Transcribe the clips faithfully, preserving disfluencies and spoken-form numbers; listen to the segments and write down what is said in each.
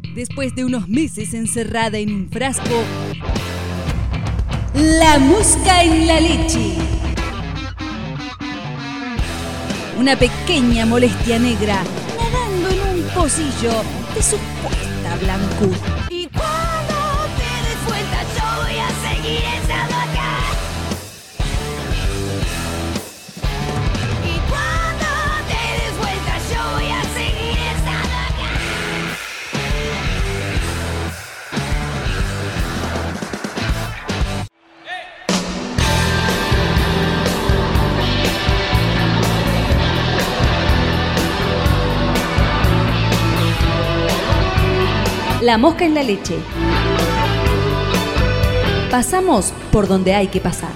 Después de unos meses encerrada en un frasco, la mosca en la leche. Una pequeña molestia negra nadando en un pocillo de supuesta blancura. Y cuando te des vuelta yo voy a seguir estando acá. Y cuando te des vuelta yo voy a seguir estando acá. La mosca en la leche. Pasamos por donde hay que pasar.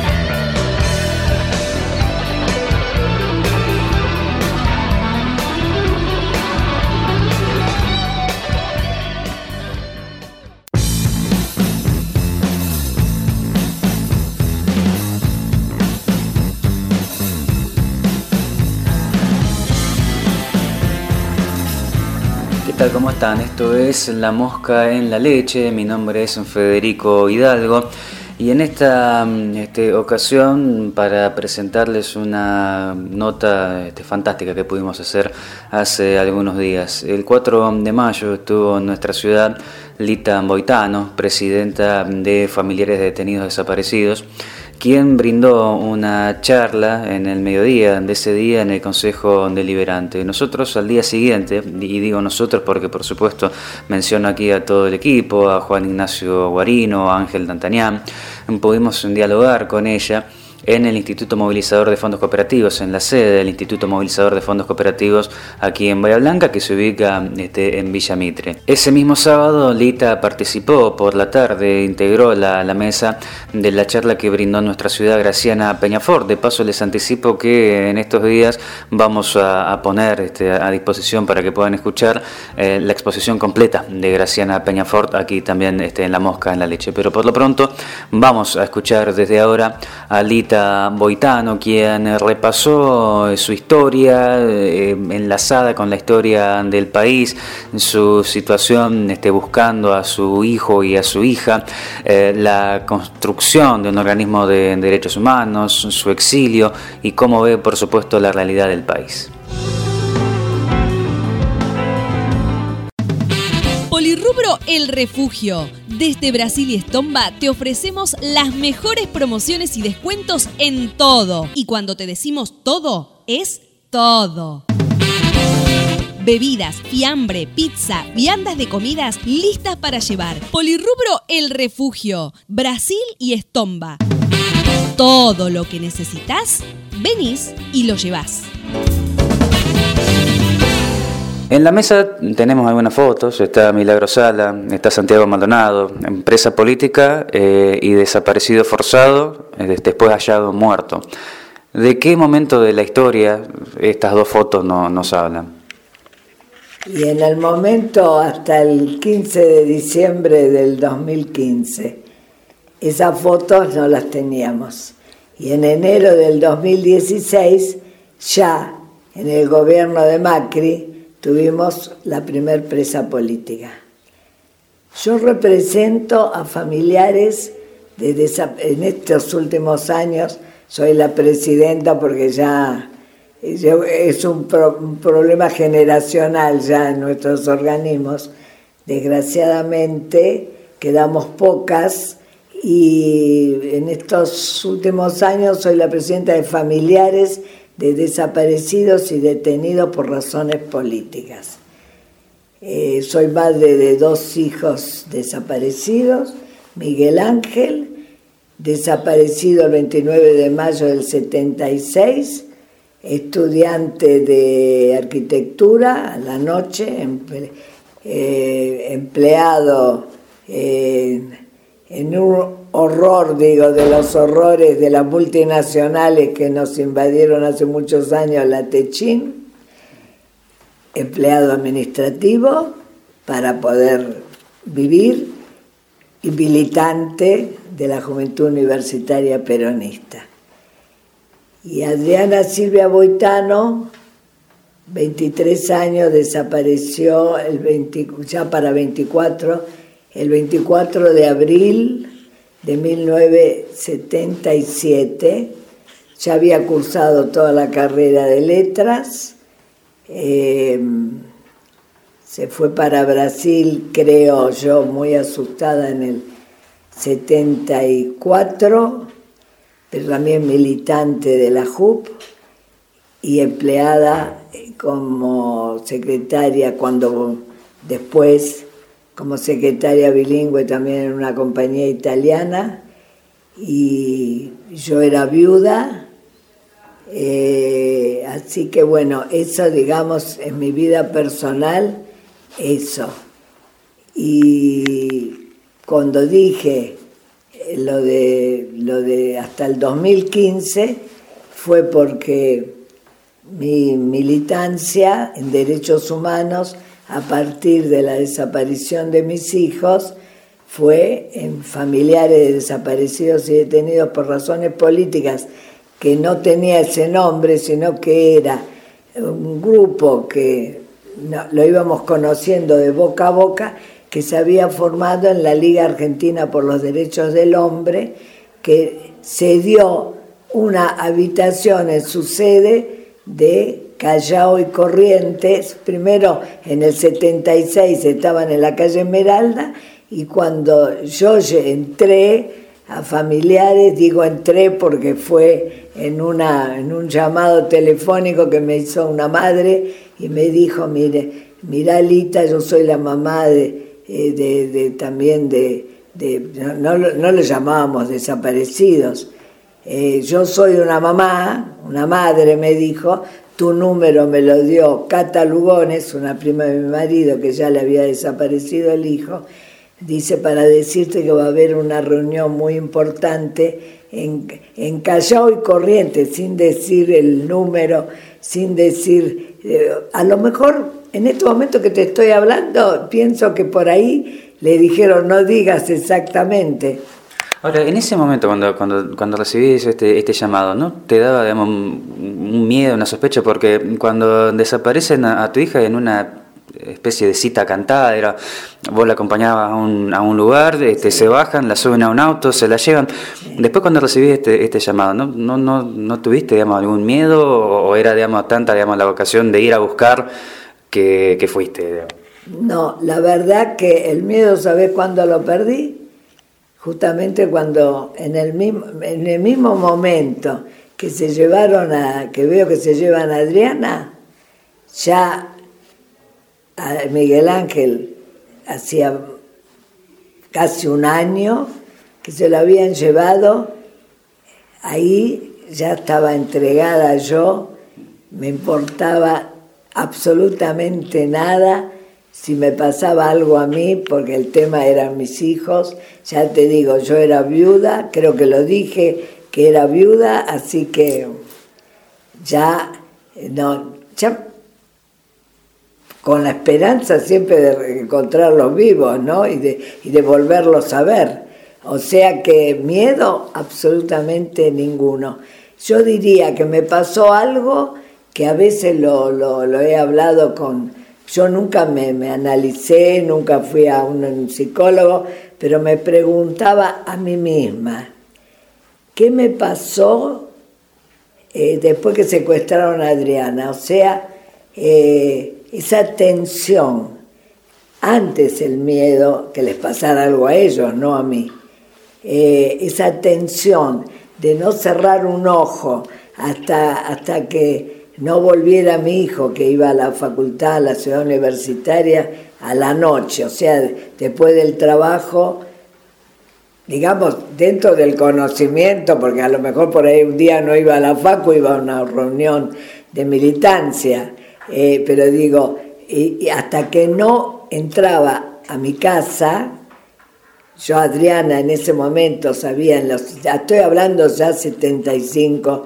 ¿Qué tal? ¿Cómo están? Esto es La Mosca en la Leche. Mi nombre es Federico Hidalgo y en esta este, ocasión para presentarles una nota este, fantástica que pudimos hacer hace algunos días. El cuatro de mayo estuvo en nuestra ciudad Lita Boitano, presidenta de Familiares de Detenidos Desaparecidos, quien brindó una charla en el mediodía de ese día en el Consejo Deliberante. Nosotros al día siguiente, y digo nosotros porque por supuesto menciono aquí a todo el equipo, a Juan Ignacio Guarino, a Ángel D'Antañán, pudimos dialogar con ella en el Instituto Movilizador de Fondos Cooperativos, en la sede del Instituto Movilizador de Fondos Cooperativos aquí en Bahía Blanca, que se ubica este, en Villa Mitre. Ese mismo sábado Lita participó por la tarde, integró la, la mesa de la charla que brindó nuestra ciudad Graciana Peñafort. De paso les anticipo que en estos días vamos a, a poner este, a disposición para que puedan escuchar eh, la exposición completa de Graciana Peñafort aquí también este, en La Mosca en la Leche. Pero por lo pronto vamos a escuchar desde ahora a Lita Boitano, quien repasó su historia eh, enlazada con la historia del país, su situación este, buscando a su hijo y a su hija, eh, la construcción de un organismo de derechos humanos, su exilio y cómo ve, por supuesto, la realidad del país. Polirrubro El Refugio. Desde Brasil y Estomba te ofrecemos las mejores promociones y descuentos en todo. Y cuando te decimos todo, es todo. Bebidas, fiambre, pizza, viandas de comidas listas para llevar. Polirrubro El Refugio. Brasil y Estomba. Todo lo que necesitas, venís y lo llevás. En la mesa tenemos algunas fotos, está Milagro Sala, está Santiago Maldonado, empresa política eh, y desaparecido forzado, eh, después hallado muerto. ¿De qué momento de la historia estas dos fotos no, nos hablan? Y en el momento hasta el quince de diciembre del dos mil quince, esas fotos no las teníamos. Y en enero del dos mil dieciséis, ya en el gobierno de Macri, tuvimos la primer presa política. Yo represento a familiares de desa- en estos últimos años, soy la presidenta porque ya, ya es un, pro- un problema generacional ya en nuestros organismos. Desgraciadamente quedamos pocas y en estos últimos años soy la presidenta de familiares de desaparecidos y detenidos por razones políticas. Eh, soy madre de dos hijos desaparecidos, Miguel Ángel, desaparecido el veintinueve de mayo del setenta y seis, estudiante de arquitectura a la noche, emple, eh, empleado eh, en un horror, digo, de los horrores de las multinacionales que nos invadieron hace muchos años la Techín, empleado administrativo para poder vivir y militante de la Juventud Universitaria Peronista. Y Adriana Silvia Boitano, veintitrés años, desapareció el veinte, ya para veinticuatro, el veinticuatro de abril de mil novecientos setenta y siete. Ya había cursado toda la carrera de letras, eh, se fue para Brasil, creo yo, muy asustada en el setenta y cuatro, pero también militante de la J U P y empleada como secretaria, cuando después como secretaria bilingüe también en una compañía italiana, y yo era viuda, eh, así que bueno, eso digamos en mi vida personal, eso. Y cuando dije lo de, lo de hasta el dos mil quince fue porque mi militancia en derechos humanos a partir de la desaparición de mis hijos fue en familiares de desaparecidos y detenidos por razones políticas, que no tenía ese nombre, sino que era un grupo que no, lo íbamos conociendo de boca a boca, que se había formado en la Liga Argentina por los Derechos del Hombre, que cedió una habitación en su sede de Callao y Corrientes. Primero en el setenta y seis estaban en la calle Esmeralda, y cuando yo entré a familiares, digo entré porque fue en, una, en un llamado telefónico que me hizo una madre y me dijo, mire, mira Lita, yo soy la mamá de, de, de también de, de no, no, no lo llamábamos desaparecidos, eh, yo soy una mamá, una madre, me dijo, tu número me lo dio Cata Lugones, una prima de mi marido que ya le había desaparecido el hijo, dice, para decirte que va a haber una reunión muy importante en, en Callao y Corrientes, sin decir el número, sin decir, eh, a lo mejor en este momento que te estoy hablando, pienso que por ahí le dijeron no digas exactamente. Ahora, en ese momento, cuando cuando cuando recibís este este llamado, ¿no te daba, digamos, un miedo, una sospecha? Porque cuando desaparecen a, a tu hija en una especie de cita cantada, era, vos la acompañabas a un, a un lugar, este, sí. Se bajan, la suben a un auto, se la llevan. Sí. Después cuando recibís este, este llamado, ¿no, no, no, no tuviste, digamos, algún miedo o, o era, digamos, tanta, digamos, la vocación de ir a buscar que, que fuiste? Digamos? No, la verdad que el miedo, ¿sabés cuándo lo perdí? Justamente cuando en el mismo, en el mismo momento que se llevaron a, que veo que se llevan a Adriana, ya a Miguel Ángel hacía casi un año que se lo habían llevado, ahí ya estaba entregada yo, me importaba absolutamente nada si me pasaba algo a mí, porque el tema eran mis hijos. Ya te digo, yo era viuda, creo que lo dije, que era viuda, así que ya, no, ya con la esperanza siempre de encontrarlos vivos, ¿no? Y de, y de volverlos a ver. O sea que miedo absolutamente ninguno. Yo diría que me pasó algo que a veces lo, lo, lo he hablado con... Yo nunca me, me analicé, nunca fui a un, un psicólogo, pero me preguntaba a mí misma, ¿qué me pasó eh, después que secuestraron a Adriana? O sea, eh, esa tensión, antes el miedo que les pasara algo a ellos, no a mí, eh, esa tensión de no cerrar un ojo hasta, hasta que no volviera mi hijo, que iba a la facultad, a la ciudad universitaria, a la noche, o sea, después del trabajo, digamos, dentro del conocimiento, porque a lo mejor por ahí un día no iba a la facu, iba a una reunión de militancia, eh, pero digo, y, y hasta que no entraba a mi casa, yo, Adriana, en ese momento sabía, en los, ya estoy hablando ya setenta y cinco,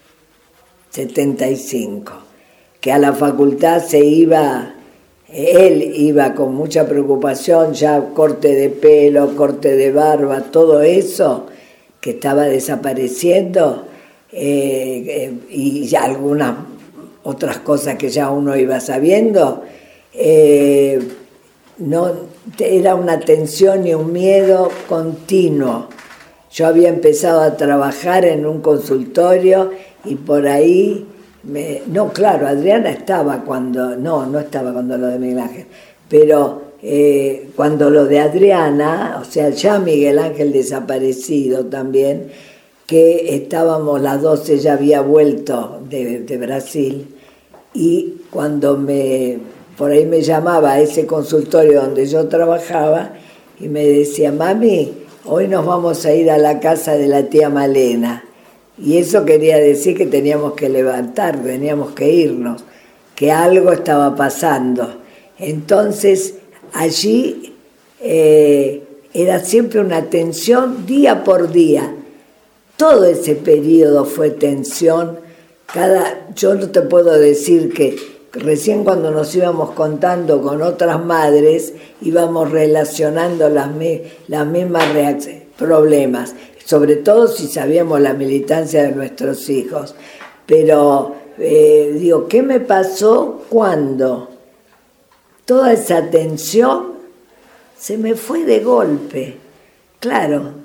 setenta y cinco, que a la facultad se iba, él iba con mucha preocupación, ya corte de pelo, corte de barba, todo eso que estaba desapareciendo, eh, eh, y ya algunas otras cosas que ya uno iba sabiendo, eh, no, era una tensión y un miedo continuo. Yo había empezado a trabajar en un consultorio y por ahí, me, no, claro, Adriana estaba cuando, no, no estaba cuando lo de Miguel Ángel, pero eh, cuando lo de Adriana, o sea, ya Miguel Ángel desaparecido también, que estábamos las dos, ella había vuelto de, de Brasil, y cuando me, por ahí me llamaba a ese consultorio donde yo trabajaba y me decía, mami, hoy nos vamos a ir a la casa de la tía Malena. Y eso quería decir que teníamos que levantar, teníamos que irnos, que algo estaba pasando. Entonces, allí eh, era siempre una tensión día por día. Todo ese periodo fue tensión. Cada, yo no te puedo decir que recién cuando nos íbamos contando con otras madres, íbamos relacionando las, las mismas reacciones, problemas, sobre todo si sabíamos la militancia de nuestros hijos. Pero eh, digo, ¿qué me pasó cuando toda esa tensión se me fue de golpe? Claro.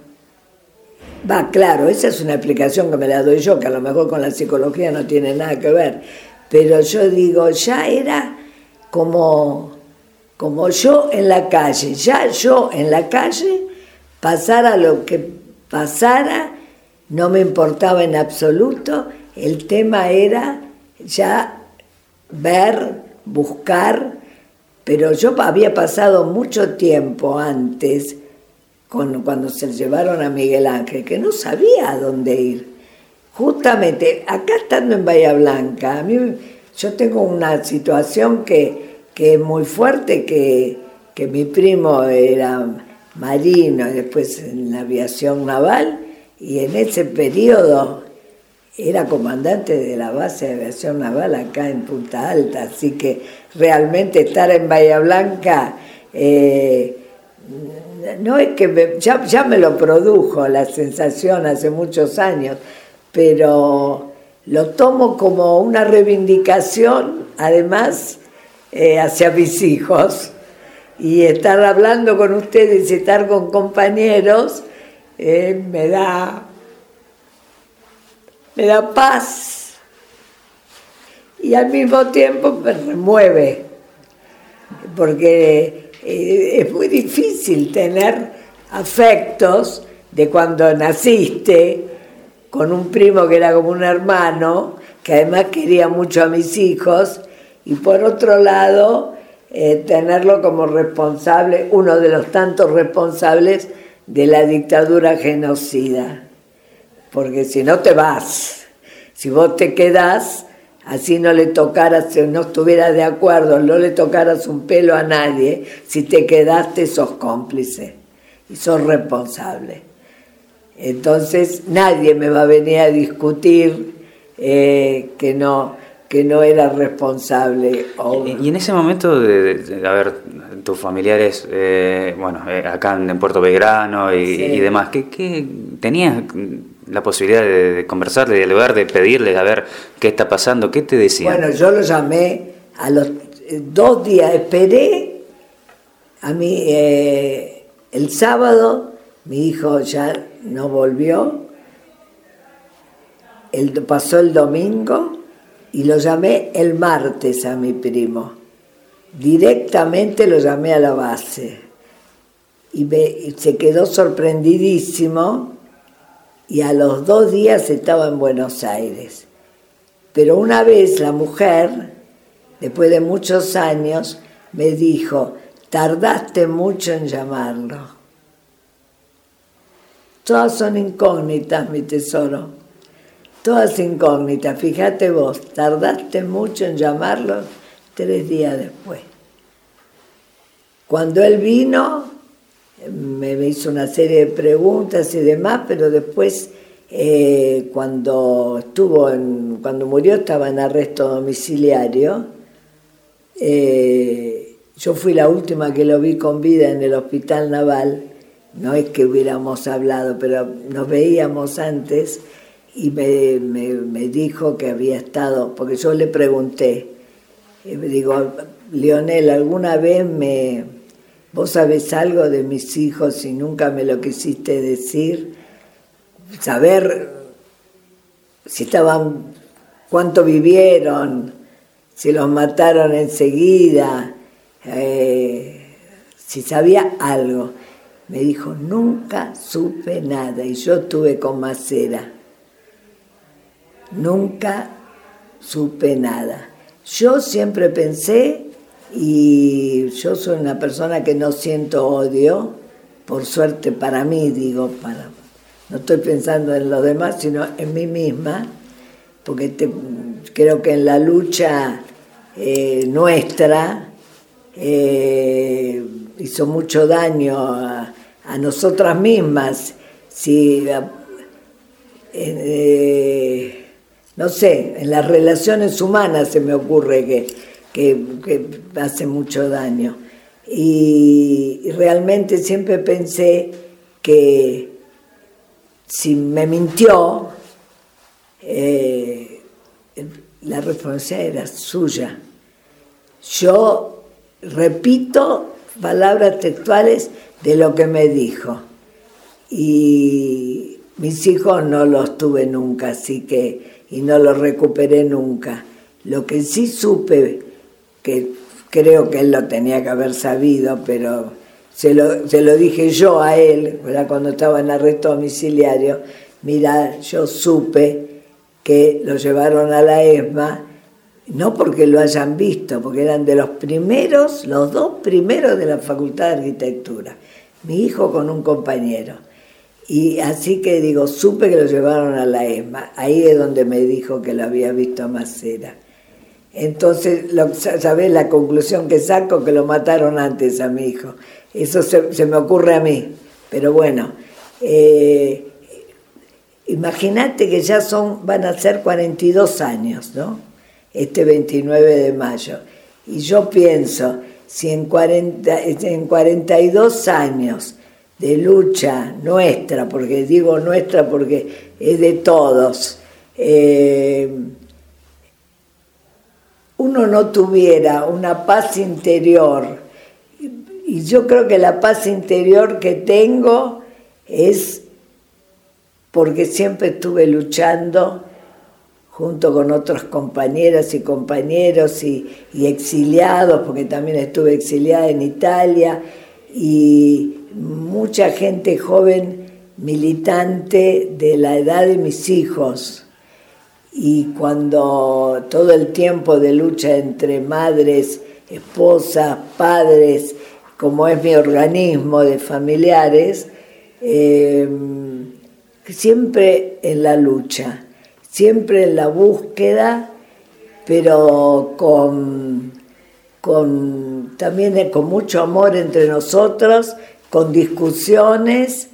Va, claro, esa es una explicación que me la doy yo, que a lo mejor con la psicología no tiene nada que ver, pero yo digo, ya era como, como yo en la calle, ya yo en la calle, pasara lo que pasara, no me importaba en absoluto, el tema era ya ver, buscar, pero yo había pasado mucho tiempo antes, Con, cuando se llevaron a Miguel Ángel, que no sabía a dónde ir. Justamente, acá estando en Bahía Blanca, a mí, yo tengo una situación que, que es muy fuerte, que, que mi primo era marino, y después en la aviación naval, y en ese periodo era comandante de la base de aviación naval acá en Punta Alta, así que realmente estar en Bahía Blanca... Eh, no es que me, ya, ya me lo produjo la sensación hace muchos años, pero lo tomo como una reivindicación, además, eh, hacia mis hijos, y estar hablando con ustedes y estar con compañeros eh, me da, me da paz y al mismo tiempo me remueve, porque es muy difícil tener afectos de cuando naciste con un primo que era como un hermano, que además quería mucho a mis hijos, y por otro lado eh, tenerlo como responsable, uno de los tantos responsables de la dictadura genocida, porque si no te vas, si vos te quedás, así no le tocaras, si no estuvieras de acuerdo, no le tocaras un pelo a nadie, si te quedaste sos cómplice y sos responsable. Entonces nadie me va a venir a discutir eh, que, no, que no era responsable. O... Y, y en ese momento, de, de, de a ver, tus familiares, eh, bueno, eh, acá en Puerto Belgrano y, sí. y demás, ¿qué, qué tenías la posibilidad de, de conversar, de dialogar, de pedirles a ver qué está pasando? ¿Qué te decían? Bueno, yo lo llamé a los dos días, esperé a mí eh, el sábado, mi hijo ya no volvió, el, pasó el domingo y lo llamé el martes a mi primo, directamente lo llamé a la base y, me, y se quedó sorprendidísimo. Y a los dos días estaba en Buenos Aires. Pero una vez la mujer, después de muchos años, me dijo, tardaste mucho en llamarlo. Todas son incógnitas, mi tesoro. Todas incógnitas. Fíjate vos, tardaste mucho en llamarlo tres días después. Cuando él vino... me hizo una serie de preguntas y demás, pero después eh, cuando estuvo en, cuando murió estaba en arresto domiciliario. Eh, yo fui la última que lo vi con vida en el Hospital Naval, no es que hubiéramos hablado, pero nos veíamos antes. y me, me, me dijo que había estado, porque yo le pregunté, eh, digo, Leonel, ¿alguna vez me, vos sabés algo de mis hijos y nunca me lo quisiste decir? Saber si estaban, cuánto vivieron, si los mataron enseguida, eh, si sabía algo. Me dijo, nunca supe nada, y yo estuve con Macera. Nunca supe nada. Yo siempre pensé, y yo soy una persona que no siento odio, por suerte para mí, digo, para, no estoy pensando en los demás, sino en mí misma, porque te, creo que en la lucha eh, nuestra eh, hizo mucho daño a, a nosotras mismas, si, eh, no sé, en las relaciones humanas se me ocurre que, que, que hace mucho daño. Y, y realmente siempre pensé que si me mintió, eh, la responsabilidad era suya. Yo repito palabras textuales de lo que me dijo, y mis hijos no los tuve nunca, así que, y no los recuperé nunca. Lo que sí supe, que creo que él lo tenía que haber sabido, pero se lo, se lo dije yo a él, ¿verdad? Cuando estaba en arresto domiciliario, mira, yo supe que lo llevaron a la ESMA, no porque lo hayan visto, porque eran de los primeros, los dos primeros de la Facultad de Arquitectura, mi hijo con un compañero. Y así que digo, supe que lo llevaron a la ESMA, ahí es donde me dijo que lo había visto a Macera. Entonces, lo, ¿sabés la conclusión que saco? Que lo mataron antes a mi hijo. Eso se, se me ocurre a mí, pero bueno, eh, imagínate que ya son, van a ser cuarenta y dos años, ¿no? Este veintinueve de mayo. Y yo pienso, si en, cuarenta, en cuarenta y dos años de lucha nuestra, porque digo nuestra porque es de todos, eh, uno no tuviera una paz interior, y yo creo que la paz interior que tengo es porque siempre estuve luchando junto con otras compañeras y compañeros y, y exiliados, porque también estuve exiliada en Italia, y mucha gente joven militante de la edad de mis hijos. Y cuando todo el tiempo de lucha entre madres, esposas, padres, como es mi organismo de familiares, eh, siempre en la lucha, siempre en la búsqueda, pero con, con también con mucho amor entre nosotros, con discusiones,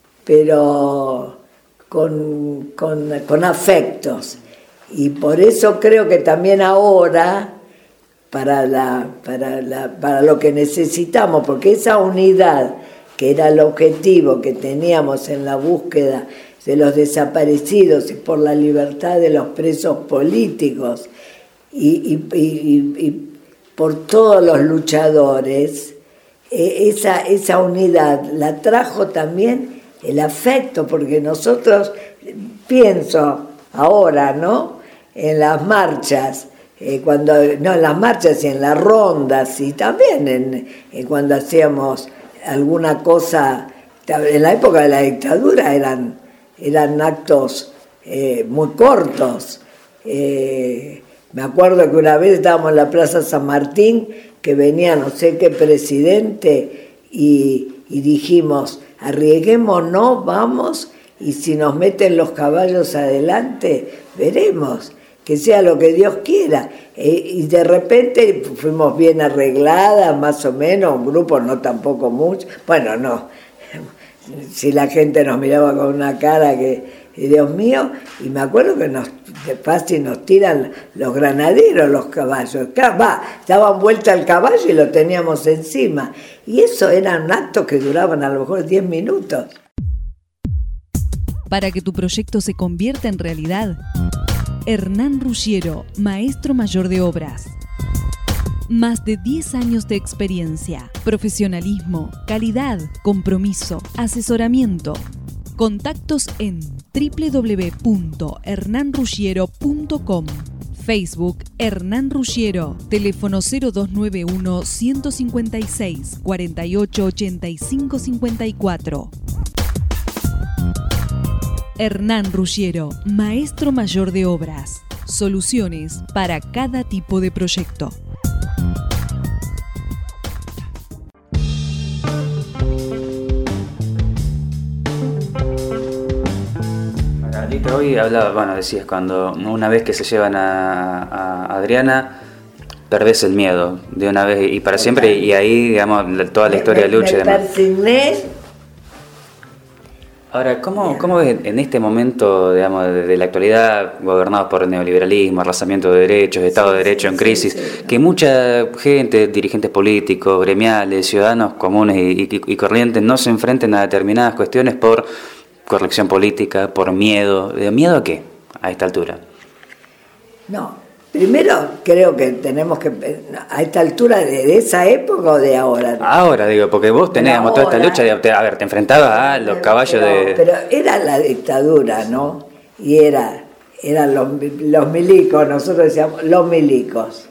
pero con, con, con afectos. Y por eso creo que también ahora, para, la, para, la, para lo que necesitamos, porque esa unidad que era el objetivo que teníamos en la búsqueda de los desaparecidos y por la libertad de los presos políticos y, y, y, y por todos los luchadores, eh, esa, esa unidad la trajo también el afecto, porque nosotros, pienso ahora, ¿no?, en las marchas, eh, cuando, no en las marchas y en las rondas, y también en, en cuando hacíamos alguna cosa, en la época de la dictadura eran, eran actos eh, muy cortos. Eh, me acuerdo que una vez estábamos en la Plaza San Martín, que venía no sé qué presidente, y, y dijimos, arriesguémonos, vamos, y si nos meten los caballos adelante, veremos, que sea lo que Dios quiera. Eh, y de repente fuimos bien arregladas, más o menos, un grupo, no tampoco mucho, bueno, no, si la gente nos miraba con una cara que, Dios mío, y me acuerdo que nos, de fácil nos tiran los granaderos los caballos, va, daban vuelta al caballo y lo teníamos encima, y eso eran actos que duraban a lo mejor diez minutos. para que tu proyecto se convierta en realidad? Hernán Ruggiero, maestro mayor de obras. Más de diez años de experiencia, profesionalismo, calidad, compromiso, asesoramiento. Contactos en doble u doble u doble u punto hernán ruggiero punto com. Facebook Hernán Ruggiero, teléfono cero dos nueve uno, uno cinco seis, cuatro ocho ocho cinco cinco cuatro. Hernán Ruggiero, maestro mayor de obras. Soluciones para cada tipo de proyecto. Margarita, hoy hablaba, bueno, decías, cuando una vez que se llevan a, a Adriana, perdés el miedo de una vez y para siempre, y ahí, digamos, toda la historia de lucha y me demás. persigné. Ahora, ¿cómo, cómo ves en este momento, digamos, de, de la actualidad, gobernados por el neoliberalismo, arrasamiento de derechos, Estado de Derecho en crisis, sí, sí. que mucha gente, dirigentes políticos, gremiales, ciudadanos comunes y, y, y corrientes no se enfrenten a determinadas cuestiones por corrección política, por miedo? ¿De miedo a qué a esta altura? No, primero creo que tenemos que, a esta altura de, de esa época o de ahora. Ahora, digo, porque vos tenés Pero toda esta ahora- lucha, de, a ver, te enfrentabas a los Pero- caballos pero- de... Pero era la dictadura, ¿no? Y era, eran los, los milicos, nosotros decíamos los milicos.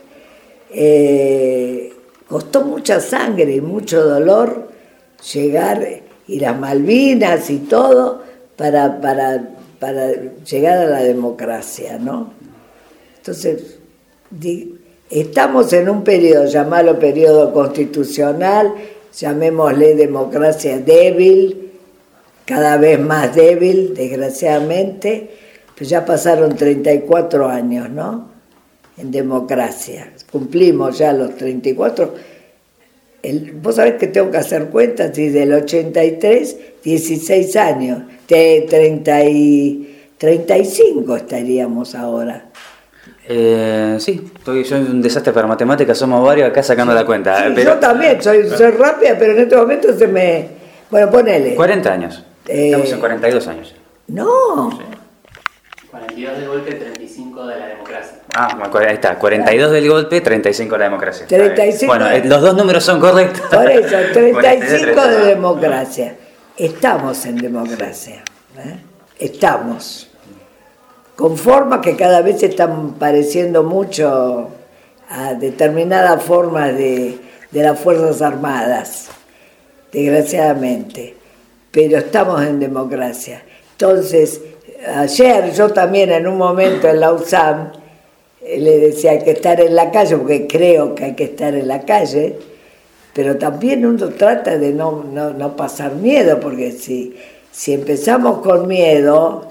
Eh, costó mucha sangre y mucho dolor llegar, y las Malvinas y todo, para, para, para llegar a la democracia, ¿no? Entonces, di- estamos en un periodo, llamarlo periodo constitucional, llamémosle democracia débil, cada vez más débil, desgraciadamente, pues ya pasaron treinta y cuatro años, ¿no? En democracia. Cumplimos ya los treinta y cuatro. El, vos sabés que tengo que hacer cuentas, y del ochenta y tres, dieciséis años, de treinta y, treinta y cinco estaríamos ahora. Eh, sí, estoy, soy un desastre para matemáticas, somos varios acá sacando la cuenta. Sí, pero yo también, soy, soy rápida, pero en este momento se me... Bueno, ponele. cuarenta años, Eh, estamos en cuarenta y dos años. No, cuarenta y dos del golpe, treinta y cinco de la democracia. Ah, ahí está, cuarenta y dos del golpe, treinta y cinco de la democracia. Está bien. treinta y cinco. Bueno, eh, los dos números son correctos. por eso, treinta y cinco treinta y dos. de democracia. Estamos en democracia, ¿eh? Estamos. Con formas que cada vez se están pareciendo mucho a determinadas formas de, de las Fuerzas Armadas, desgraciadamente. Pero estamos en democracia. Entonces, ayer yo también en un momento en la U S A M eh, le decía hay que estar en la calle, porque creo que hay que estar en la calle, pero también uno trata de no, no, no pasar miedo, porque si, si empezamos con miedo,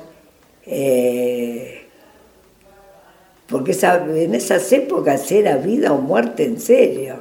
eh, porque esa, en esas épocas era vida o muerte en serio.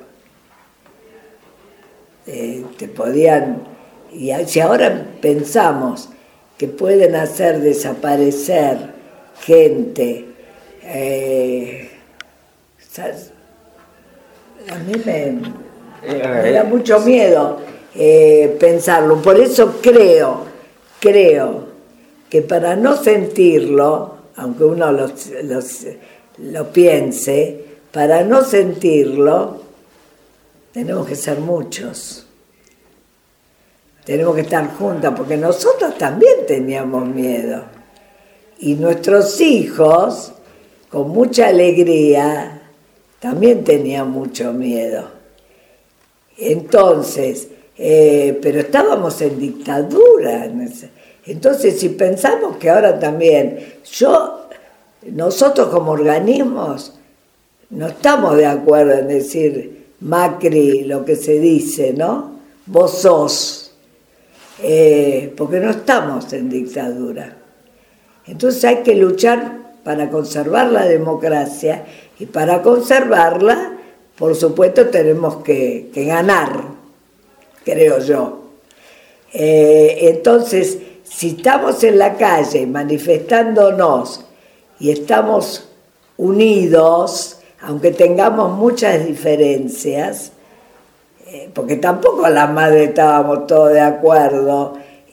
Eh, te podían, y si ahora pensamos que pueden hacer desaparecer gente, eh, ¿sabes? A mí me, me da mucho miedo eh, pensarlo. Por eso creo, creo que para no sentirlo, aunque uno lo, lo, lo piense, para no sentirlo, tenemos que ser muchos. Tenemos que estar juntas, porque nosotros también teníamos miedo. Y nuestros hijos, con mucha alegría, también tenían mucho miedo. Entonces, eh, pero estábamos en dictadura. Entonces, si pensamos que ahora también, yo, nosotros como organismos, no estamos de acuerdo en decir Macri lo que se dice, ¿no? Vos sos. Eh, porque no estamos en dictadura. Entonces hay que luchar para conservar la democracia, y para conservarla, por supuesto, tenemos que, que ganar, creo yo. Eh, entonces, si estamos en la calle manifestándonos y estamos unidos, aunque tengamos muchas diferencias, porque tampoco las madres estábamos todos de acuerdo,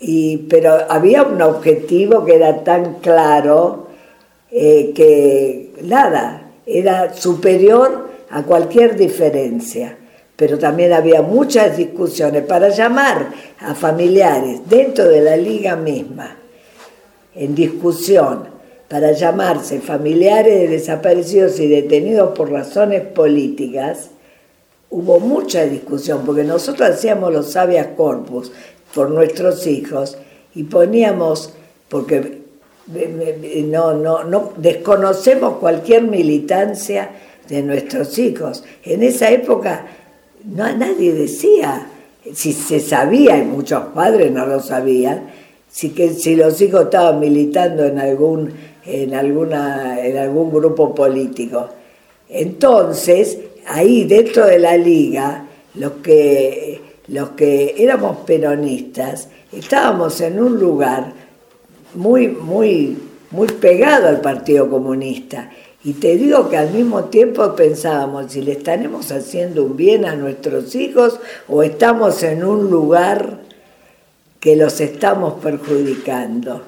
y, pero había un objetivo que era tan claro eh, que nada, era superior a cualquier diferencia. Pero también había muchas discusiones para llamar a familiares dentro de la liga misma, en discusión, para llamarse familiares de desaparecidos y detenidos por razones políticas. Hubo mucha discusión, porque nosotros hacíamos los habeas corpus por nuestros hijos y poníamos, porque no, no, no desconocemos cualquier militancia de nuestros hijos. En esa época no, nadie decía, si se sabía, y muchos padres no lo sabían, si, que, si los hijos estaban militando en algún, en, alguna, en algún grupo político. Entonces, ahí dentro de la liga, los que, los que éramos peronistas, estábamos en un lugar muy, muy, muy pegado al Partido Comunista. Y te digo que al mismo tiempo pensábamos si le estaremos haciendo un bien a nuestros hijos o estamos en un lugar que los estamos perjudicando.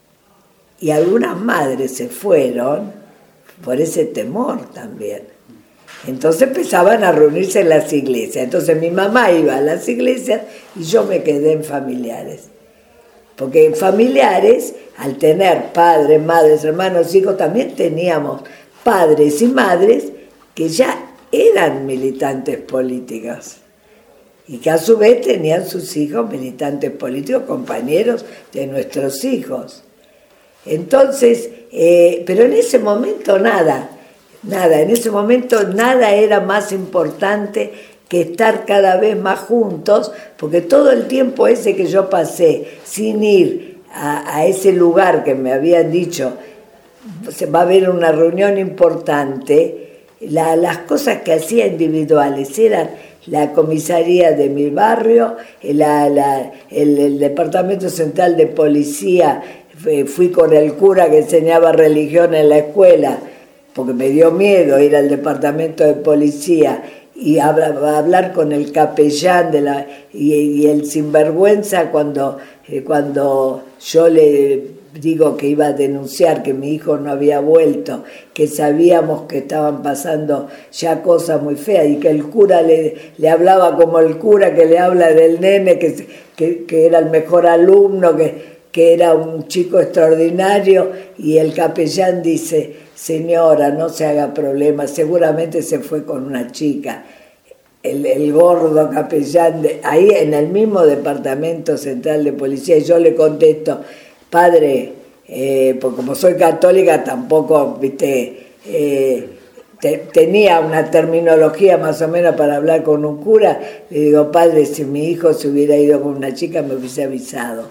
Y algunas madres se fueron por ese temor también. Entonces empezaban a reunirse en las iglesias. Entonces mi mamá iba a las iglesias y yo me quedé en familiares. Porque en familiares, al tener padres, madres, hermanos, hijos, también teníamos padres y madres que ya eran militantes políticos y que a su vez tenían sus hijos militantes políticos, compañeros de nuestros hijos. Entonces, eh, pero en ese momento nada, nada, en ese momento nada era más importante que estar cada vez más juntos, porque todo el tiempo ese que yo pasé sin ir a, a ese lugar que me habían dicho, se va a haber una reunión importante, la, las cosas que hacía individuales eran la comisaría de mi barrio, la, la, el, el departamento central de policía, fui con el cura que enseñaba religión en la escuela, porque me dio miedo ir al departamento de policía y hablar con el capellán de la, y, y el sinvergüenza cuando, eh, cuando yo le digo que iba a denunciar que mi hijo no había vuelto, que sabíamos que estaban pasando ya cosas muy feas y que el cura le, le hablaba como el cura que le habla del nene, que, que, que era el mejor alumno, que, que era un chico extraordinario, y el capellán dice: señora, no se haga problema, seguramente se fue con una chica. El, el gordo capellán, de, ahí en el mismo departamento central de policía, y yo le contesto: padre, eh, porque como soy católica tampoco, viste, eh, te, tenía una terminología más o menos para hablar con un cura. Le digo: padre, si mi hijo se hubiera ido con una chica me hubiese avisado,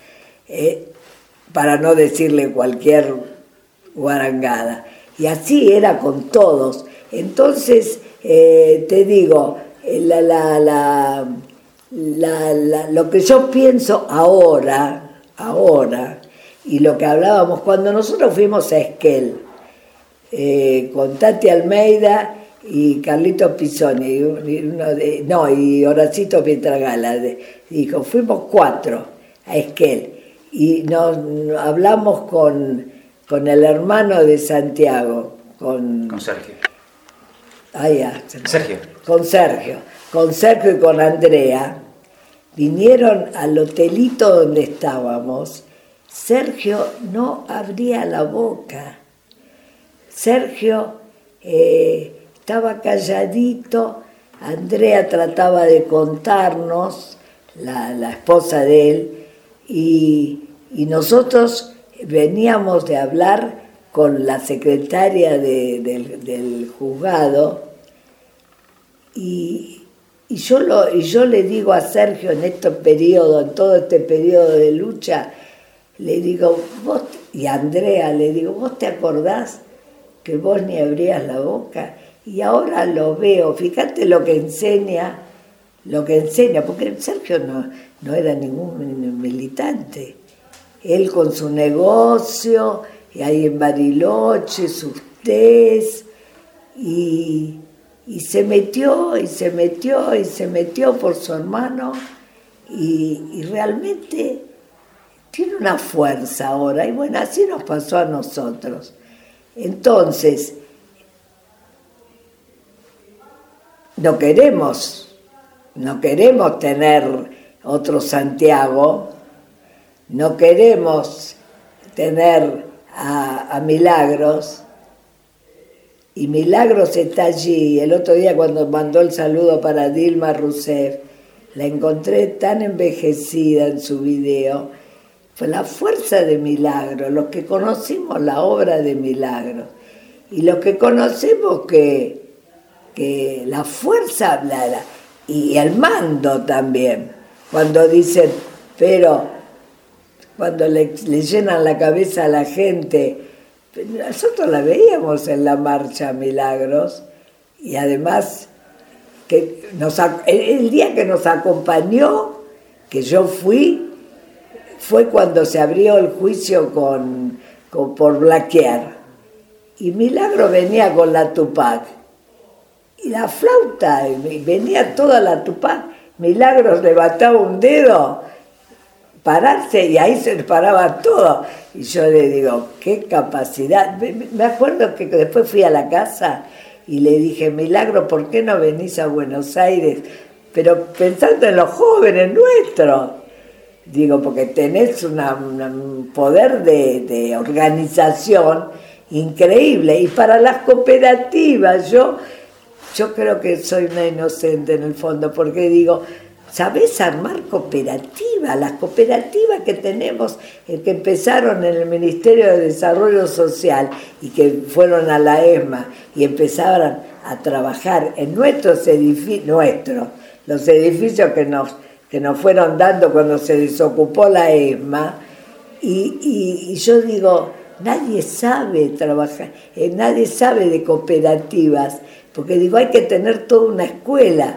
eh, para no decirle cualquier guarangada. Y así era con todos. Entonces, eh, te digo, la, la, la, la, la, lo que yo pienso ahora, ahora, y lo que hablábamos cuando nosotros fuimos a Esquel, eh, con Tati Almeida y Carlitos Pisoni, y uno de, no, y Horacito Pietragala, de, dijo, fuimos cuatro a Esquel, y nos hablamos con, con el hermano de Santiago, con, con Sergio. Ah, ya, Sergio. Con Sergio, con Sergio y con Andrea. Vinieron al hotelito donde estábamos. Sergio no abría la boca. Sergio eh, estaba calladito. Andrea trataba de contarnos, la, la esposa de él, y, y nosotros veníamos de hablar con la secretaria de, del, del juzgado, y, y, yo lo, y yo le digo a Sergio en este periodo, en todo este periodo de lucha, le digo, vos, y a Andrea le digo, ¿vos te acordás que vos ni abrías la boca? Y ahora lo veo, fíjate lo que enseña, lo que enseña, porque Sergio no, no era ningún militante, él con su negocio, y ahí en Bariloche, sus tés, y, y se metió, y se metió, y se metió por su hermano, y, y realmente tiene una fuerza ahora, y bueno, así nos pasó a nosotros. Entonces, no queremos, no queremos tener otro Santiago, no queremos tener a, a Milagros, y Milagros está allí. El otro día cuando mandó el saludo para Dilma Rousseff, la encontré tan envejecida en su video. Fue la fuerza de Milagros, los que conocimos la obra de Milagros, y los que conocemos que, que la fuerza, la, la, y el mando también, cuando dicen, pero cuando le, le llenan la cabeza a la gente, nosotros la veíamos en la marcha Milagros, y además que nos, el día que nos acompañó, que yo fui, fue cuando se abrió el juicio con, con, por Blaquier, y Milagro venía con la Tupac, y la flauta, y venía toda la Tupac. Milagros levantaba un dedo, pararse, y ahí se paraba todo, y yo le digo, qué capacidad. Me acuerdo que después fui a la casa y le dije, Milagro, ¿por qué no venís a Buenos Aires? Pero pensando en los jóvenes nuestros, digo, porque tenés una, una, un poder de, de organización increíble. Y para las cooperativas, yo, yo creo que soy una inocente en el fondo, porque digo, ¿sabés armar cooperativas? Las cooperativas que tenemos, eh, que empezaron en el Ministerio de Desarrollo Social y que fueron a la ESMA y empezaron a trabajar en nuestros edificios, nuestros, los edificios que nos que nos fueron dando cuando se desocupó la ESMA, y, y, y yo digo, nadie sabe trabajar, eh, nadie sabe de cooperativas, porque digo, hay que tener toda una escuela.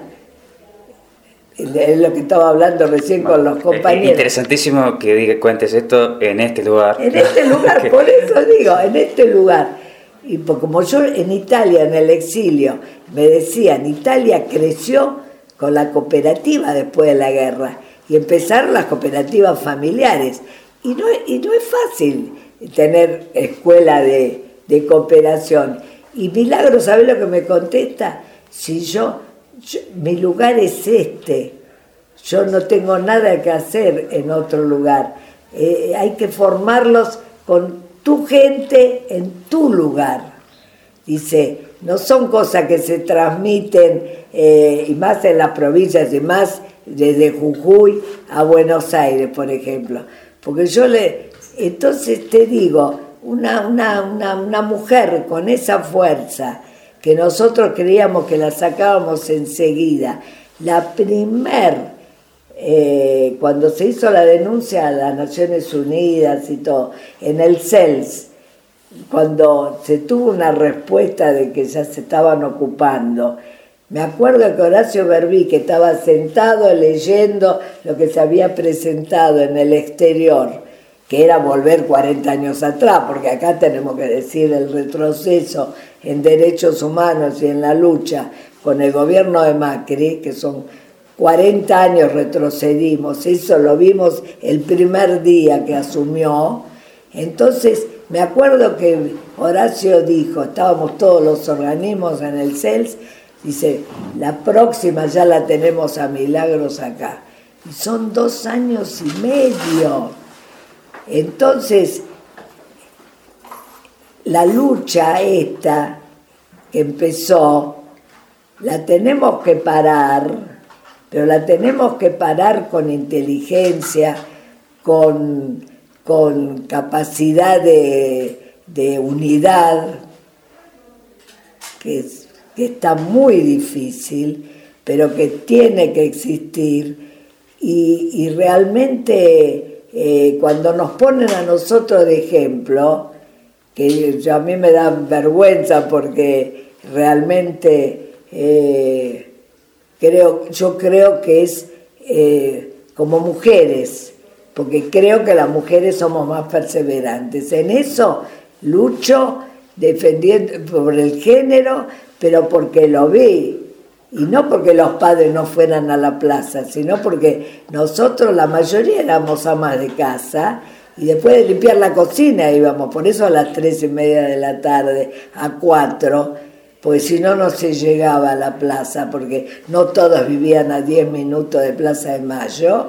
Es lo que estaba hablando recién con los compañeros. Interesantísimo que diga, cuentes esto en este lugar. En este lugar, por eso digo, en este lugar. Y como yo en Italia, en el exilio, me decían, Italia creció con la cooperativa después de la guerra, y empezaron las cooperativas familiares, y no, y no es fácil tener escuela de, de cooperación. Y Milagro, ¿sabes lo que me contesta? Si yo, yo, mi lugar es este, yo no tengo nada que hacer en otro lugar, eh, hay que formarlos con tu gente en tu lugar. Dice, no son cosas que se transmiten, eh, y más en las provincias, y más desde Jujuy a Buenos Aires, por ejemplo. Porque yo le... Entonces te digo, una, una, una, una mujer con esa fuerza, que nosotros creíamos que la sacábamos enseguida, la primer, eh, cuando se hizo la denuncia a las Naciones Unidas y todo, en el C E L S, cuando se tuvo una respuesta de que ya se estaban ocupando, me acuerdo que Horacio Berbí, que estaba sentado leyendo lo que se había presentado en el exterior, que era volver cuarenta años atrás, porque acá tenemos que decir el retroceso en derechos humanos y en la lucha con el gobierno de Macri, que son cuarenta años retrocedimos, eso lo vimos el primer día que asumió. Entonces, me acuerdo que Horacio dijo, estábamos todos los organismos en el C E L S, dice, la próxima ya la tenemos a Milagros acá. Y son dos años y medio. Entonces, la lucha esta que empezó, la tenemos que parar, pero la tenemos que parar con inteligencia, con... con capacidad de, de unidad, que, es, que está muy difícil, pero que tiene que existir, y, y realmente eh, cuando nos ponen a nosotros de ejemplo, que yo, a mí me da vergüenza porque realmente eh, creo, yo creo que es eh, como mujeres, porque creo que las mujeres somos más perseverantes. En eso lucho defendiendo por el género, pero porque lo vi. Y no porque los padres no fueran a la plaza, sino porque nosotros, la mayoría, éramos amas de casa y después de limpiar la cocina íbamos, por eso a las tres y media de la tarde, a cuatro, pues si no, no se llegaba a la plaza, porque no todos vivían a diez minutos de Plaza de Mayo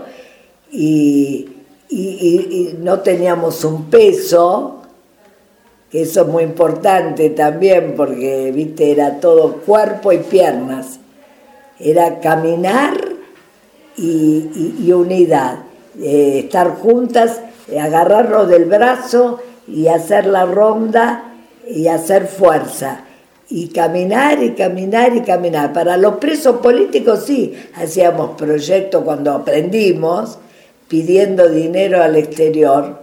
y, y, y, y no teníamos un peso, que eso es muy importante también, porque, viste, era todo cuerpo y piernas. Era caminar y, y, y unidad, eh, estar juntas, eh, agarrarnos del brazo y hacer la ronda y hacer fuerza. Y caminar y caminar y caminar. Para los presos políticos sí, hacíamos proyectos cuando aprendimos, pidiendo dinero al exterior.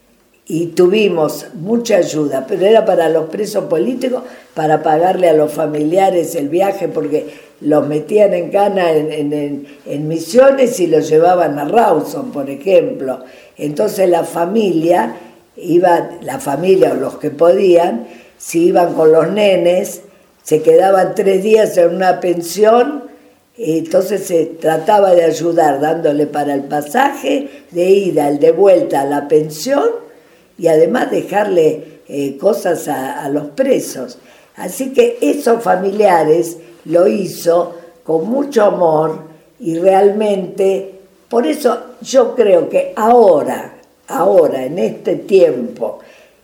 Y tuvimos mucha ayuda, pero era para los presos políticos, para pagarle a los familiares el viaje, porque los metían en cana en, en, en, en Misiones y los llevaban a Rawson, por ejemplo. Entonces la familia, iba, la familia o los que podían, si iban con los nenes, se quedaban tres días en una pensión, y entonces se trataba de ayudar, dándole para el pasaje, de ida, el de vuelta a la pensión, y además dejarle eh, cosas a, a los presos. Así que esos familiares lo hizo con mucho amor y realmente, por eso yo creo que ahora, ahora, en este tiempo,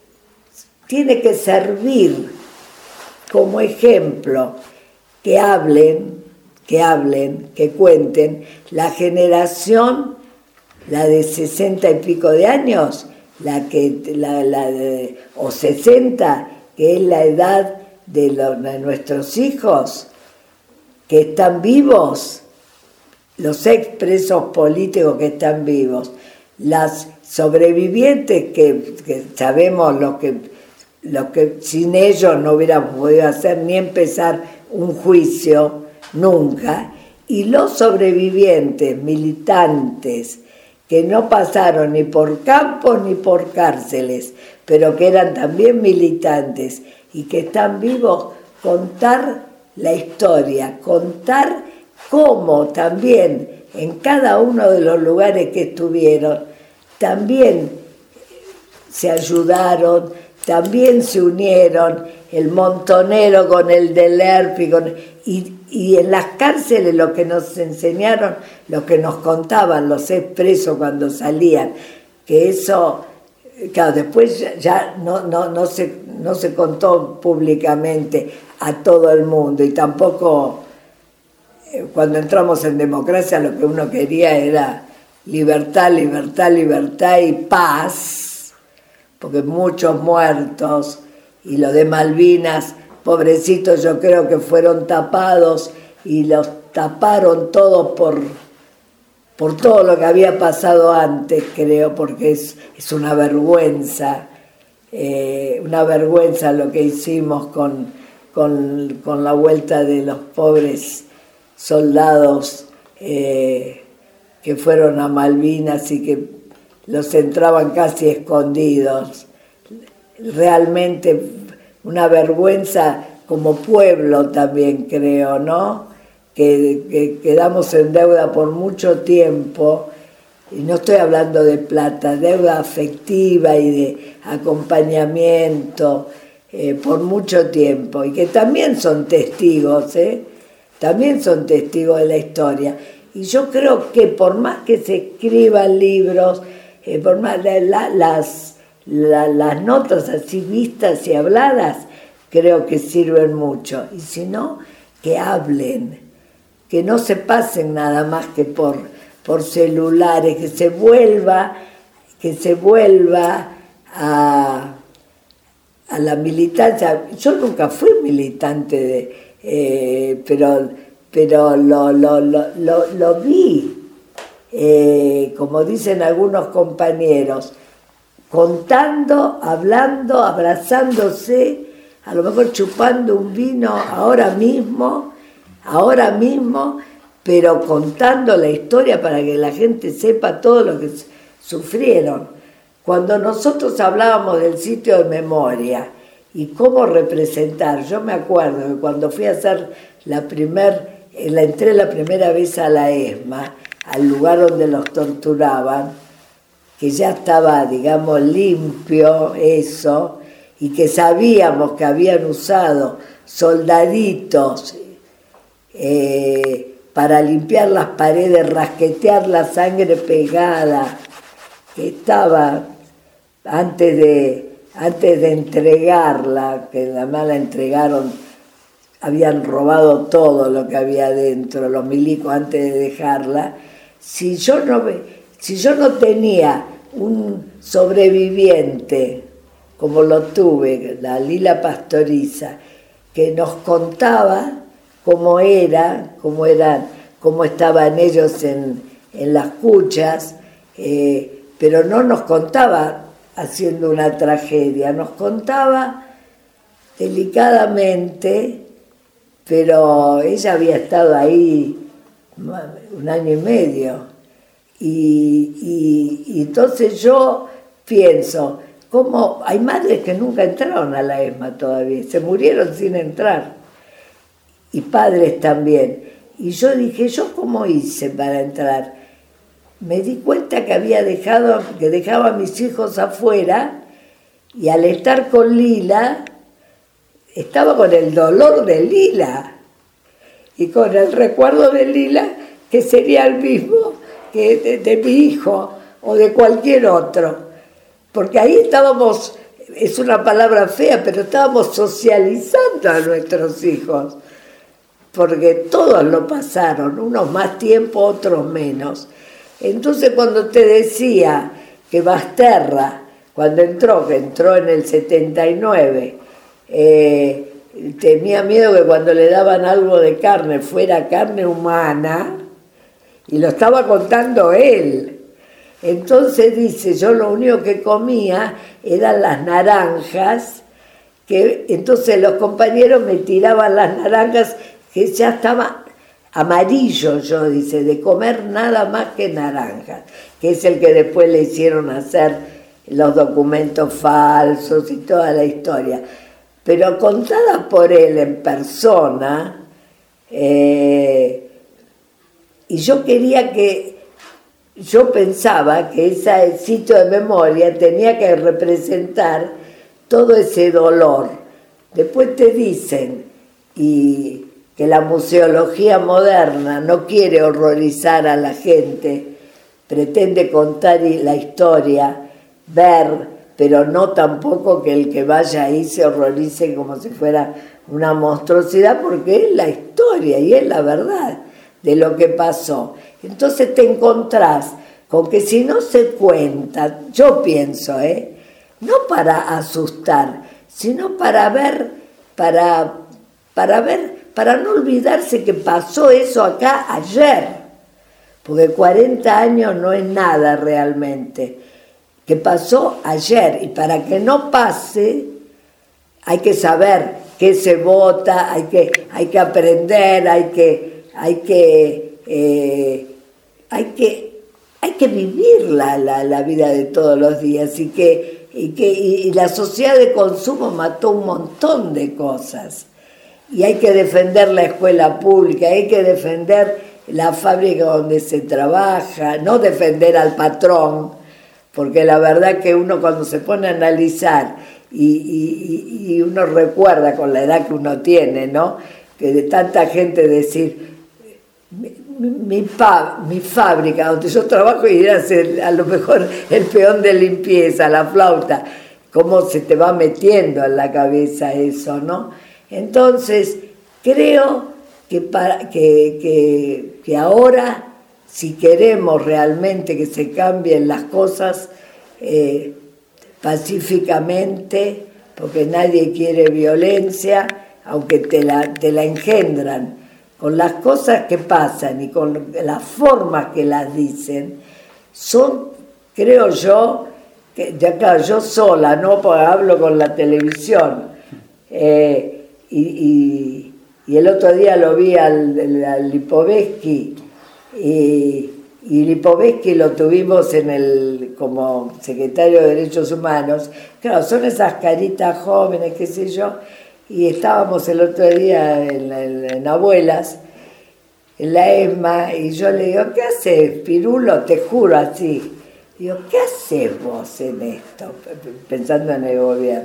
tiene que servir como ejemplo que hablen, que hablen, que cuenten, la generación, la de sesenta y pico de años, la que la, la de, o sesenta, que es la edad de, lo, de nuestros hijos que están vivos, los expresos políticos que están vivos, las sobrevivientes que, que sabemos lo que, lo que sin ellos no hubiéramos podido hacer ni empezar un juicio nunca, y los sobrevivientes militantes que no pasaron ni por campos ni por cárceles, pero que eran también militantes y que están vivos, contar la historia, contar cómo también en cada uno de los lugares que estuvieron, también se ayudaron, también se unieron, el montonero con el del E R P, con, y, y en las cárceles lo que nos enseñaron, lo que nos contaban los expresos cuando salían, que eso, claro, después ya, ya no, no, no, se, no se contó públicamente a todo el mundo, y tampoco eh, cuando entramos en democracia lo que uno quería era libertad, libertad, libertad y paz, porque muchos muertos, y lo de Malvinas, pobrecitos, yo creo que fueron tapados y los taparon todos por, por todo lo que había pasado antes, creo, porque es, es una vergüenza, eh, una vergüenza lo que hicimos con, con, con la vuelta de los pobres soldados eh, que fueron a Malvinas y que los entraban casi escondidos. Realmente una vergüenza como pueblo también, creo, ¿no? Que, que quedamos en deuda por mucho tiempo, y no estoy hablando de plata, deuda afectiva y de acompañamiento eh, por mucho tiempo, y que también son testigos, ¿eh? También son testigos de la historia. Y yo creo que por más que se escriban libros, eh, por más la, la, las La, las notas así vistas y habladas, creo que sirven mucho. Y si no, que hablen, que no se pasen nada más que por, por celulares, que se vuelva, que se vuelva a, a la militancia. Yo nunca fui militante, de, eh, pero, pero lo, lo, lo, lo, lo vi, eh, como dicen algunos compañeros, contando, hablando, abrazándose, a lo mejor chupando un vino ahora mismo, ahora mismo, pero contando la historia para que la gente sepa todo lo que sufrieron. Cuando nosotros hablábamos del sitio de memoria y cómo representar, yo me acuerdo que cuando fui a hacer la primer eh, la entré la primera vez a la ESMA, al lugar donde los torturaban, que ya estaba, digamos, limpio eso, y que sabíamos que habían usado soldaditos eh, para limpiar las paredes, rasquetear la sangre pegada, que estaba antes de, antes de entregarla, que además la entregaron, habían robado todo lo que había dentro, los milicos antes de dejarla. Si yo no, si yo no tenía un sobreviviente, como lo tuve, la Lila Pastoriza, que nos contaba cómo era, cómo eran, cómo estaban ellos en, en las cuchas, eh, pero no nos contaba haciendo una tragedia, nos contaba delicadamente, pero ella había estado ahí un año y medio. Y, y, y entonces yo pienso, ¿cómo? Hay madres que nunca entraron a la ESMA todavía, se murieron sin entrar, y padres también. Y yo dije, ¿yo cómo hice para entrar? Me di cuenta que había dejado, que dejaba a mis hijos afuera, y al estar con Lila, estaba con el dolor de Lila, y con el recuerdo de Lila, que sería el mismo que de, de mi hijo, o de cualquier otro. Porque ahí estábamos, es una palabra fea, pero estábamos socializando a nuestros hijos, porque todos lo pasaron, unos más tiempo, otros menos. Entonces cuando te decía que Basterra, cuando entró, que entró en el setenta y nueve, eh, tenía miedo que cuando le daban algo de carne fuera carne humana, y lo estaba contando él. Entonces dice, yo lo único que comía eran las naranjas, que entonces los compañeros me tiraban las naranjas, que ya estaba amarillo, yo dice, de comer nada más que naranjas, que es el que después le hicieron hacer los documentos falsos y toda la historia. Pero contada por él en persona, eh, y yo quería que, yo pensaba que ese sitio de memoria tenía que representar todo ese dolor. Después te dicen y que la museología moderna no quiere horrorizar a la gente, pretende contar la historia, ver, pero no tampoco que el que vaya ahí se horrorice como si fuera una monstruosidad, porque es la historia y es la verdad de lo que pasó. Entonces te encontrás con que si no se cuenta, yo pienso, ¿eh? no para asustar, sino para ver, para, para ver, para no olvidarse que pasó eso acá ayer, porque cuarenta años no es nada realmente, que pasó ayer, y para que no pase hay que saber qué se vota, hay que, hay que aprender, hay que hay que, eh, hay que, hay que vivir la, la, la vida de todos los días, y que, y que y, y la sociedad de consumo mató un montón de cosas, y hay que defender la escuela pública, hay que defender la fábrica donde se trabaja, no defender al patrón, porque la verdad que uno cuando se pone a analizar y, y, y uno recuerda con la edad que uno tiene, ¿no? Que de tanta gente decir, Mi, mi, pa, mi fábrica donde yo trabajo, y era ser a lo mejor el peón de limpieza, la flauta, cómo se te va metiendo en la cabeza eso, ¿no? Entonces creo que, para, que, que, que ahora, si queremos realmente que se cambien las cosas eh, pacíficamente, porque nadie quiere violencia, aunque te la, te la engendran, con las cosas que pasan y con las formas que las dicen, son, creo yo, que de acá yo sola, no porque hablo con la televisión, eh, y, y, y el otro día lo vi al, al Lipovetsky, y, y Lipovetsky lo tuvimos en el, como secretario de Derechos Humanos. Claro, son esas caritas jóvenes, qué sé yo, y estábamos el otro día en, en, en Abuelas, en la ESMA, y yo le digo, ¿qué haces, Pirulo? Te juro así. Digo, ¿qué haces vos en esto? Pensando en el gobierno.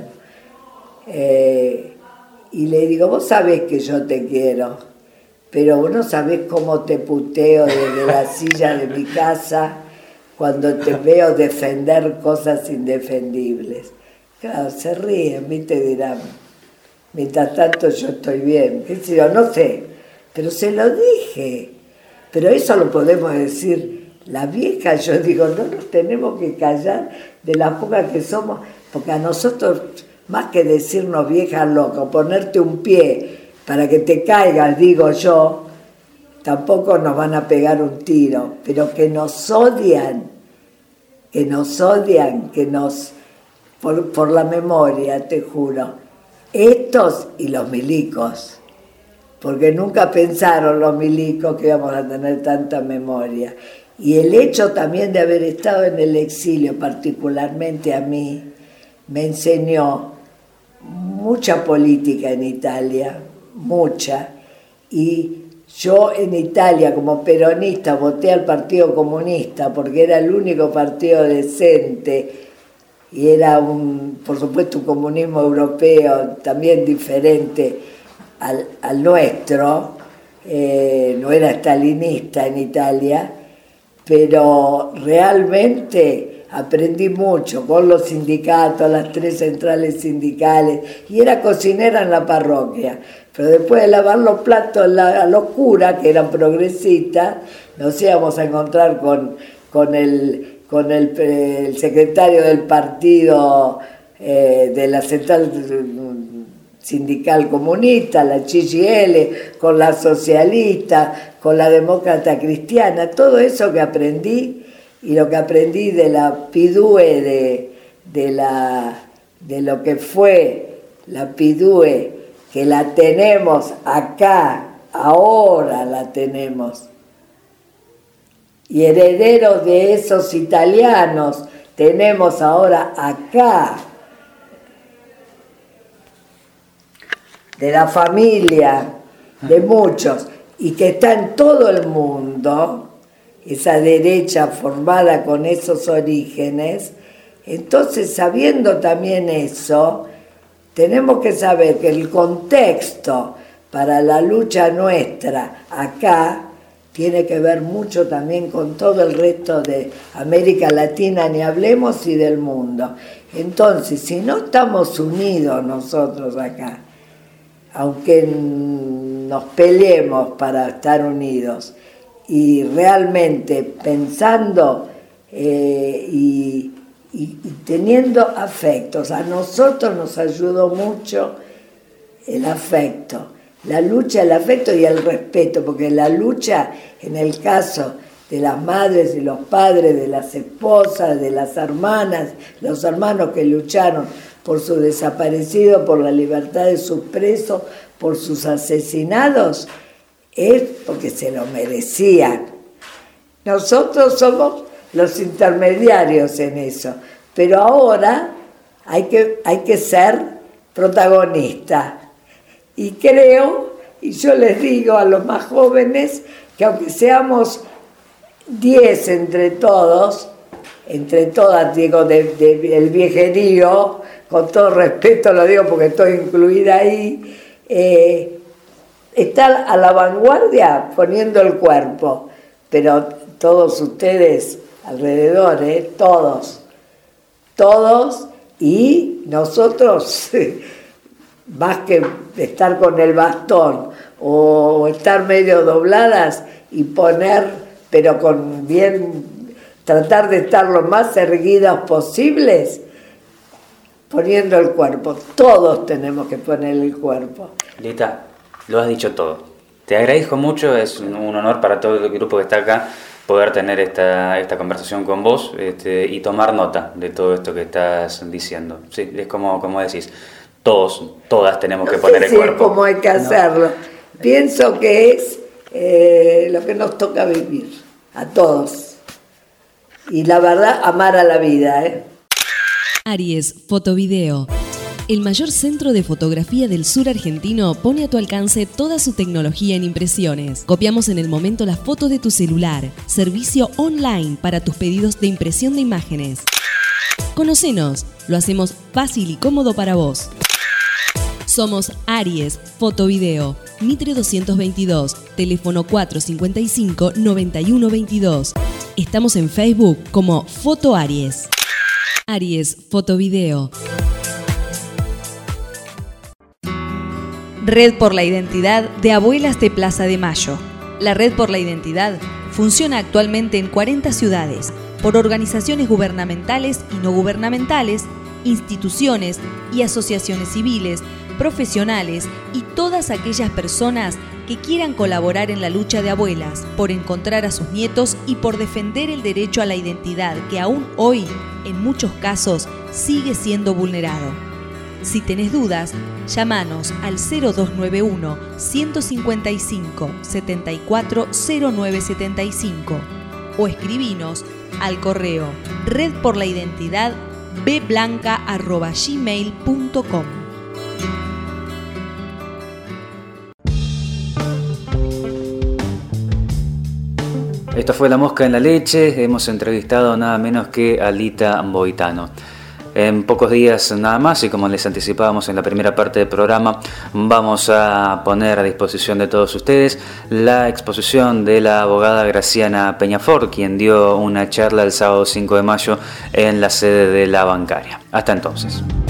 Eh, y le digo, vos sabés que yo te quiero, pero vos no sabés cómo te puteo desde la silla de mi casa cuando te veo defender cosas indefendibles. Claro, se ríen, ¿viste? Dirán, mientras tanto yo estoy bien. ¿Qué sé yo? No sé, pero se lo dije. Pero eso lo podemos decir la vieja. Yo digo, no nos tenemos que callar de las pocas que somos, porque a nosotros, más que decirnos vieja loca, ponerte un pie para que te caigas, digo yo, tampoco nos van a pegar un tiro, pero que nos odian, que nos odian, que nos... Por, por la memoria, te juro. Estos y los milicos, porque nunca pensaron los milicos que íbamos a tener tanta memoria. Y el hecho también de haber estado en el exilio, particularmente a mí, me enseñó mucha política en Italia, mucha. Y yo en Italia, como peronista, voté al Partido Comunista porque era el único partido decente y era, un, por supuesto, un comunismo europeo también diferente al, al nuestro. Eh, no era stalinista en Italia, pero realmente aprendí mucho con los sindicatos, las tres centrales sindicales, y era cocinera en la parroquia. Pero después de lavar los platos a la, a los curas, que eran progresistas, nos íbamos a encontrar con, con, el, con el, el secretario del partido eh, de la central sindical comunista, la C G L, con la socialista, con la demócrata cristiana, todo eso que aprendí, y lo que aprendí de la P I D U E, de, de, la, de lo que fue la P I D U E, que la tenemos acá, ahora la tenemos. Y herederos de esos italianos tenemos ahora acá, de la familia, de muchos, y que está en todo el mundo, esa derecha formada con esos orígenes. Entonces, sabiendo también eso, tenemos que saber que el contexto para la lucha nuestra acá tiene que ver mucho también con todo el resto de América Latina, ni hablemos, y del mundo. Entonces, si no estamos unidos nosotros acá, aunque nos peleemos para estar unidos, y realmente pensando eh, y, y, y teniendo afectos, a nosotros nos ayudó mucho el afecto, la lucha, el afecto y el respeto, porque la lucha, en el caso de las madres y los padres, de las esposas, de las hermanas, los hermanos que lucharon por sus desaparecidos, por la libertad de sus presos, por sus asesinados, es porque se lo merecían. Nosotros somos los intermediarios en eso, pero ahora hay que, hay que ser protagonistas. Y creo, y yo les digo a los más jóvenes, que aunque seamos diez entre todos, entre todas, digo, del de, de, viejerío, con todo respeto lo digo porque estoy incluida ahí, eh, estar a la vanguardia poniendo el cuerpo, pero todos ustedes alrededor, eh, todos, todos, y nosotros, más que estar con el bastón o estar medio dobladas y poner, pero con bien, tratar de estar lo más erguidas posibles, poniendo el cuerpo. Todos tenemos que poner el cuerpo. Lita, lo has dicho todo. Te agradezco mucho, es un, un honor para todo el grupo que está acá poder tener esta, esta conversación con vos este, y tomar nota de todo esto que estás diciendo. Sí, es como, como decís, todos, todas tenemos no que sé poner el si cuerpo. Es como hay que hacerlo. No. Pienso que es eh, lo que nos toca vivir, a todos. Y la verdad, amar a la vida, ¿eh? Aries Fotovideo. El mayor centro de fotografía del sur argentino pone a tu alcance toda su tecnología en impresiones. Copiamos en el momento las fotos de tu celular. Servicio online para tus pedidos de impresión de imágenes. Conocenos, lo hacemos fácil y cómodo para vos. Somos Aries Fotovideo, Mitre doscientos veintidós, teléfono cuatro cincuenta y cinco, noventa y uno veintidós. Estamos en Facebook como Foto Aries. Aries Fotovideo. Red por la Identidad de Abuelas de Plaza de Mayo. La Red por la Identidad funciona actualmente en cuarenta ciudades por organizaciones gubernamentales y no gubernamentales, instituciones y asociaciones civiles, profesionales y todas aquellas personas que quieran colaborar en la lucha de abuelas por encontrar a sus nietos y por defender el derecho a la identidad que aún hoy, en muchos casos, sigue siendo vulnerado. Si tenés dudas, llámanos al cero dos nueve uno, ciento cincuenta y cinco, setenta y cuatro, cero nueve setenta y cinco o escribinos al correo redporlaidentidad b blanca arroba gmail punto com. Esto fue La Mosca en la Leche. Hemos entrevistado nada menos que a Lita Boitano. En pocos días nada más, y como les anticipábamos en la primera parte del programa, vamos a poner a disposición de todos ustedes la exposición de la abogada Graciana Peñafort, quien dio una charla el sábado cinco de mayo en la sede de La Bancaria. Hasta entonces.